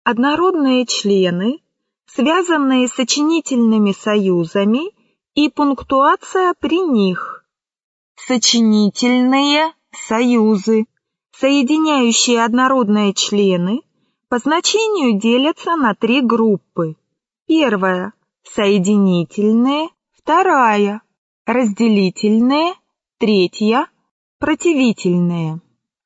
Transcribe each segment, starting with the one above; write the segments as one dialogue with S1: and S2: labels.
S1: Однородные члены, связанные сочинительными союзами и пунктуация при них. Сочинительные союзы, соединяющие однородные члены, по значению делятся на три группы. Первая – соединительные, вторая – разделительные, третья – противительные.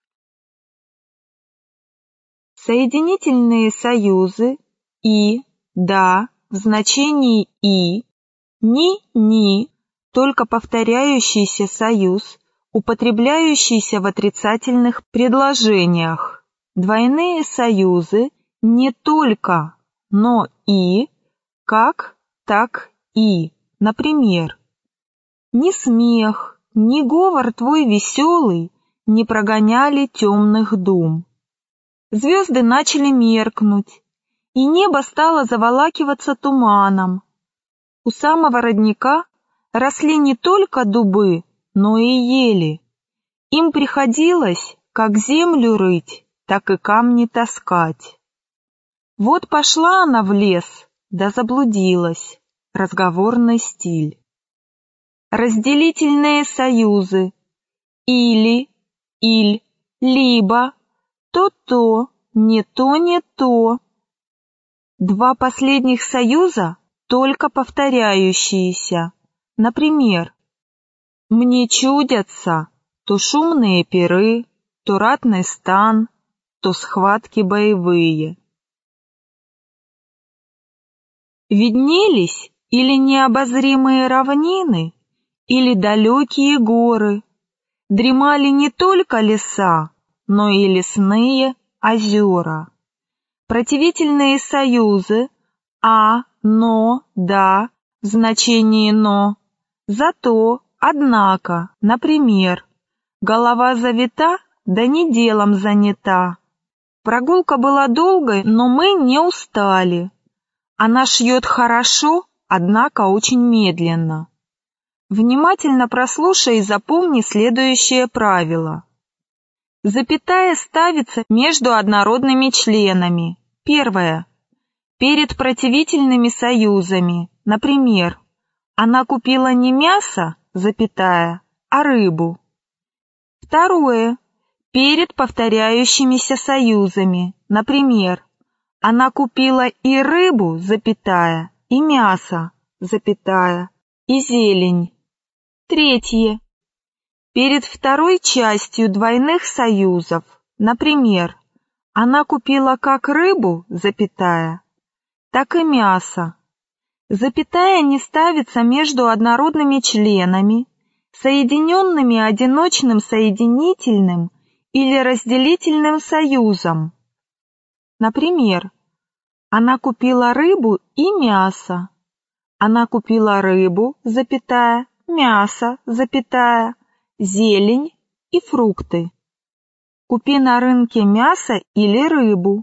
S1: Соединительные союзы «и», «да» в значении «и», «ни», только повторяющийся союз, употребляющийся в отрицательных предложениях. Двойные союзы не только, но и, как, так и. Например, ни смех, ни говор твой веселый не прогоняли темных дум. Звезды начали меркнуть, и небо стало заволакиваться туманом. У самого родника росли не только дубы, но и ели. Им приходилось как землю рыть, так и камни таскать. Вот пошла она в лес, да заблудилась. Разговорный стиль. Разделительные союзы. Или, иль, либо, то, не то. Два последних союза только повторяющиеся. Например, мне чудятся то шумные пиры, то ратный стан, то схватки боевые. Виднелись или необозримые равнины, или далекие горы, дремали не только леса, но и лесные озера. Противительные союзы «а», «но», «да» в значении «но», «зато», «однако», например, голова завита, да не делом занята. Прогулка была долгой, но мы не устали. Она шьет хорошо, однако очень медленно. Внимательно прослушай и запомни следующее правило. Запятая ставится между однородными членами. Первое. Перед противительными союзами. Например, она купила не мясо, запятая, а рыбу. Второе. Перед повторяющимися союзами. Например, она купила и рыбу, запятая, и мясо, запятая, и зелень. Третье. Перед второй частью двойных союзов, например, она купила как рыбу, запятая, так и мясо. Запятая не ставится между однородными членами, соединенными одиночным соединительным или разделительным союзом. Например, она купила рыбу и мясо. Она купила рыбу, запятая, мясо, запятая, зелень и фрукты. Купи на рынке мясо или рыбу.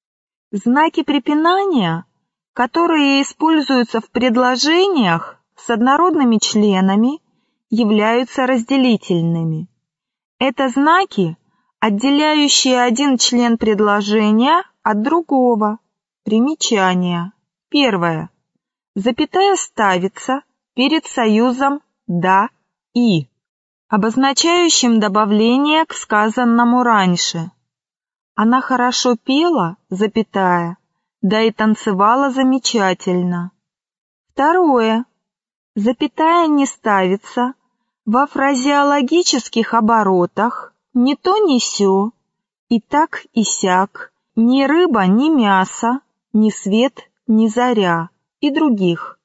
S1: Знаки препинания, которые используются в предложениях с однородными членами, являются разделительными. Это знаки, отделяющие один член предложения от другого. Примечание. Первое. Запятая ставится перед союзом «да» и, обозначающим добавление к сказанному раньше. Она хорошо пела, запятая, да и танцевала замечательно. Второе. Запятая не ставится во фразеологических оборотах ни то ни сё, и так и сяк, ни рыба, ни мясо, ни свет, ни заря и других.